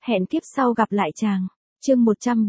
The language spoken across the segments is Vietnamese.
Hẹn kiếp sau gặp lại chàng. Chương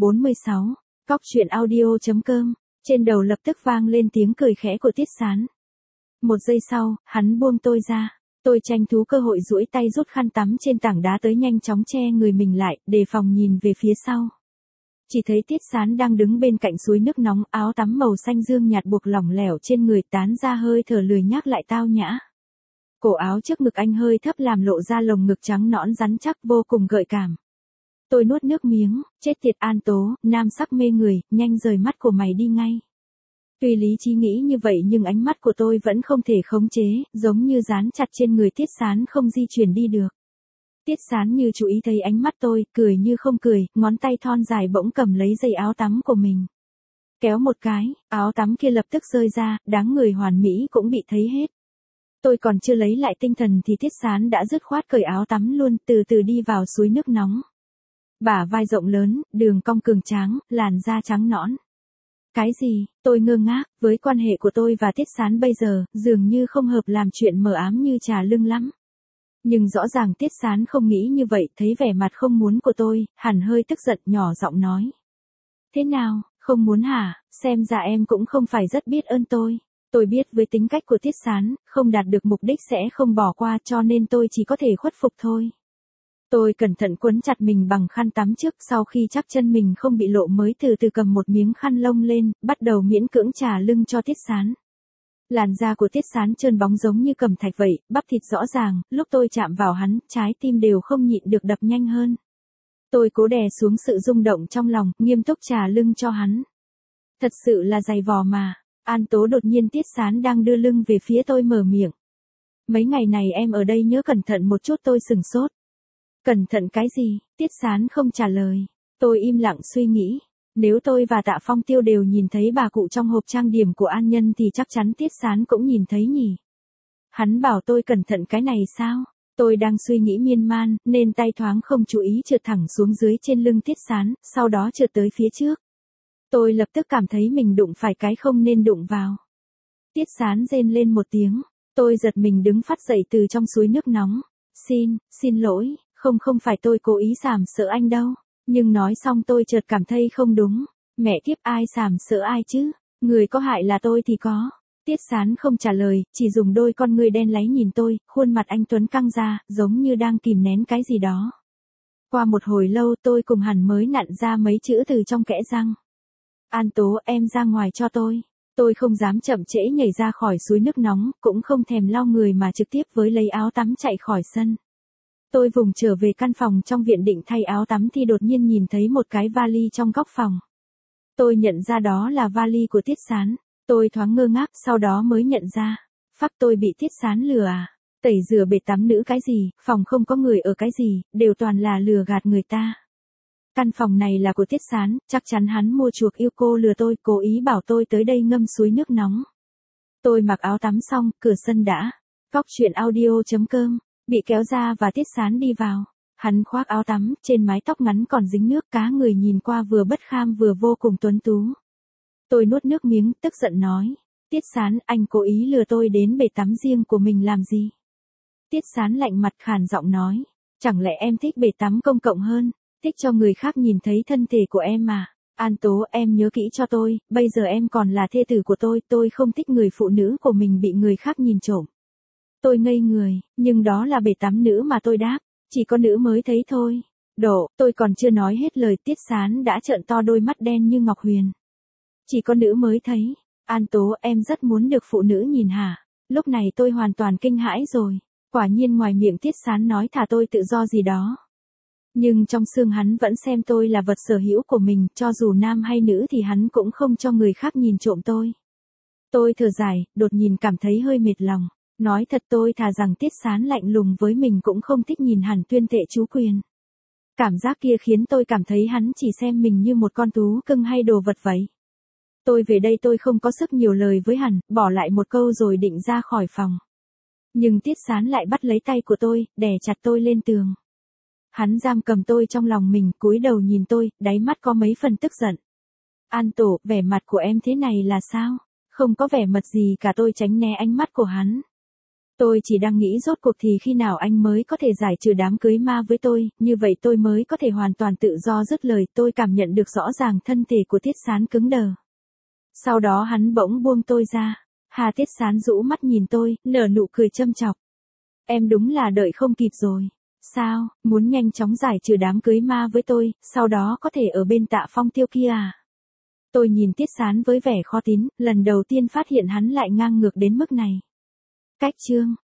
146. Cóc truyện audio.com. Trên đầu lập tức vang lên tiếng cười khẽ của Tiết Sán. Một giây sau, hắn buông tôi ra. Tôi tranh thú cơ hội duỗi tay rút khăn tắm trên tảng đá tới nhanh chóng che người mình lại, đề phòng nhìn về phía sau. Chỉ thấy Tiết Sán đang đứng bên cạnh suối nước nóng, áo tắm màu xanh dương nhạt buộc lỏng lẻo trên người, tán ra hơi thở lười nhác lại tao nhã. Cổ áo trước ngực anh hơi thấp làm lộ ra lồng ngực trắng nõn rắn chắc vô cùng gợi cảm. Tôi nuốt nước miếng, chết tiệt An Tố, nam sắc mê người, nhanh rời mắt của mày đi ngay. Tuy lý trí nghĩ như vậy nhưng ánh mắt của tôi vẫn không thể khống chế, giống như dán chặt trên người Tiết Sán không di chuyển đi được. Tiết Sán như chú ý thấy ánh mắt tôi, cười như không cười, ngón tay thon dài bỗng cầm lấy dây áo tắm của mình. Kéo một cái, áo tắm kia lập tức rơi ra, dáng người hoàn mỹ cũng bị thấy hết. Tôi còn chưa lấy lại tinh thần thì Tiết Sán đã dứt khoát cởi áo tắm luôn, từ từ đi vào suối nước nóng. Bả vai rộng lớn, đường cong cường tráng, làn da trắng nõn. Cái gì? Tôi ngơ ngác, với quan hệ của tôi và Tiết Sán bây giờ, dường như không hợp làm chuyện mờ ám như trà lưng lắm. Nhưng rõ ràng Tiết Sán không nghĩ như vậy, thấy vẻ mặt không muốn của tôi, hẳn hơi tức giận nhỏ giọng nói. Thế nào, không muốn hả? Xem ra em cũng không phải rất biết ơn tôi. Tôi biết với tính cách của Tiết Sán, không đạt được mục đích sẽ không bỏ qua cho nên tôi chỉ có thể khuất phục thôi. Tôi cẩn thận quấn chặt mình bằng khăn tắm trước, sau khi chắc chân mình không bị lộ mới từ từ cầm một miếng khăn lông lên, bắt đầu miễn cưỡng chà lưng cho Tiết Sán. Làn da của Tiết Sán trơn bóng giống như cẩm thạch vậy, bắp thịt rõ ràng, lúc tôi chạm vào hắn, trái tim đều không nhịn được đập nhanh hơn. Tôi cố đè xuống sự rung động trong lòng, nghiêm túc chà lưng cho hắn. Thật sự là dày vò mà. An Tố đột nhiên Tiết Sán đang đưa lưng về phía tôi mở miệng. Mấy ngày này em ở đây nhớ cẩn thận một chút. Tôi sửng sốt. Cẩn thận cái gì? Tiết Sán không trả lời. Tôi im lặng suy nghĩ. Nếu tôi và Tạ Phong Tiêu đều nhìn thấy bà cụ trong hộp trang điểm của An Nhân thì chắc chắn Tiết Sán cũng nhìn thấy nhỉ. Hắn bảo tôi cẩn thận cái này sao? Tôi đang suy nghĩ miên man, nên tay thoáng không chú ý trượt thẳng xuống dưới trên lưng Tiết Sán, sau đó trượt tới phía trước. Tôi lập tức cảm thấy mình đụng phải cái không nên đụng vào. Tiết Sán rên lên một tiếng. Tôi giật mình đứng phắt dậy từ trong suối nước nóng. Xin lỗi, không phải tôi cố ý sàm sợ anh đâu. Nhưng nói xong tôi chợt cảm thấy không đúng. Mẹ kiếp, ai sàm sợ ai chứ? Người có hại là tôi thì có. Tiết Sán không trả lời, chỉ dùng đôi con ngươi đen láy nhìn tôi, khuôn mặt anh tuấn căng ra, giống như đang kìm nén cái gì đó. Qua một hồi lâu tôi cùng Hẳn mới nặn ra mấy chữ từ trong kẽ răng. An Tố, em ra ngoài cho tôi. Tôi không dám chậm trễ nhảy ra khỏi suối nước nóng, cũng không thèm lau người mà trực tiếp với lấy áo tắm chạy khỏi sân. Tôi vùng trở về căn phòng trong viện định thay áo tắm thì đột nhiên nhìn thấy một cái vali trong góc phòng. Tôi nhận ra đó là vali của Tiết Sán. Tôi thoáng ngơ ngác, sau đó mới nhận ra. Phắc, tôi bị Tiết Sán lừa à? Tẩy rửa bể tắm nữ cái gì, phòng không có người ở cái gì, đều toàn là lừa gạt người ta. Căn phòng này là của Tiết Sán, chắc chắn hắn mua chuộc yêu cô lừa tôi, cố ý bảo tôi tới đây ngâm suối nước nóng. Tôi mặc áo tắm xong, cửa sân đã. Cóc truyện audio.com. Bị kéo ra và Tiết Sán đi vào. Hắn khoác áo tắm, trên mái tóc ngắn còn dính nước, cá người nhìn qua vừa bất kham vừa vô cùng tuấn tú. Tôi nuốt nước miếng, tức giận nói. Tiết Sán, anh cố ý lừa tôi đến bể tắm riêng của mình làm gì? Tiết Sán lạnh mặt khàn giọng nói. Chẳng lẽ em thích bể tắm công cộng hơn? Thích cho người khác nhìn thấy thân thể của em mà. An Tố, em nhớ kỹ cho tôi, bây giờ em còn là thê tử của tôi không thích người phụ nữ của mình bị người khác nhìn trộm. Tôi ngây người, nhưng đó là bể tắm nữ mà tôi đáp, chỉ có nữ mới thấy thôi. Tôi còn chưa nói hết lời Tiết Sán đã trợn to đôi mắt đen như ngọc huyền. Chỉ có nữ mới thấy. An Tố, em rất muốn được phụ nữ nhìn hả? Lúc này tôi hoàn toàn kinh hãi rồi. Quả nhiên ngoài miệng Tiết Sán nói thả tôi tự do gì đó. Nhưng trong xương hắn vẫn xem tôi là vật sở hữu của mình, cho dù nam hay nữ thì hắn cũng không cho người khác nhìn trộm tôi. Tôi thở dài, đột nhiên cảm thấy hơi mệt lòng. Nói thật tôi thà rằng Tiết Sán lạnh lùng với mình cũng không thích nhìn Hẳn tuyên thệ chú quyền. Cảm giác kia khiến tôi cảm thấy hắn chỉ xem mình như một con thú cưng hay đồ vật vậy. Tôi về đây tôi không có sức nhiều lời với Hẳn, bỏ lại một câu rồi định ra khỏi phòng. Nhưng Tiết Sán lại bắt lấy tay của tôi, đè chặt tôi lên tường. Hắn giam cầm tôi trong lòng mình, cúi đầu nhìn tôi, đáy mắt có mấy phần tức giận. An Tổ, vẻ mặt của em thế này là sao? Không có vẻ mật gì cả, tôi tránh né ánh mắt của hắn. Tôi chỉ đang nghĩ rốt cuộc thì khi nào anh mới có thể giải trừ đám cưới ma với tôi, như vậy tôi mới có thể hoàn toàn tự do. Dứt lời, tôi cảm nhận được rõ ràng thân thể của Tiết Sán cứng đờ. Sau đó hắn bỗng buông tôi ra. Hà Tiết Sán rũ mắt nhìn tôi, nở nụ cười châm chọc. Em đúng là đợi không kịp rồi. Sao, muốn nhanh chóng giải trừ đám cưới ma với tôi, sau đó có thể ở bên Tạ Phong Tiêu kia à? Tôi nhìn Tiết Sán với vẻ khó tin, lần đầu tiên phát hiện hắn lại ngang ngược đến mức này. Cách chương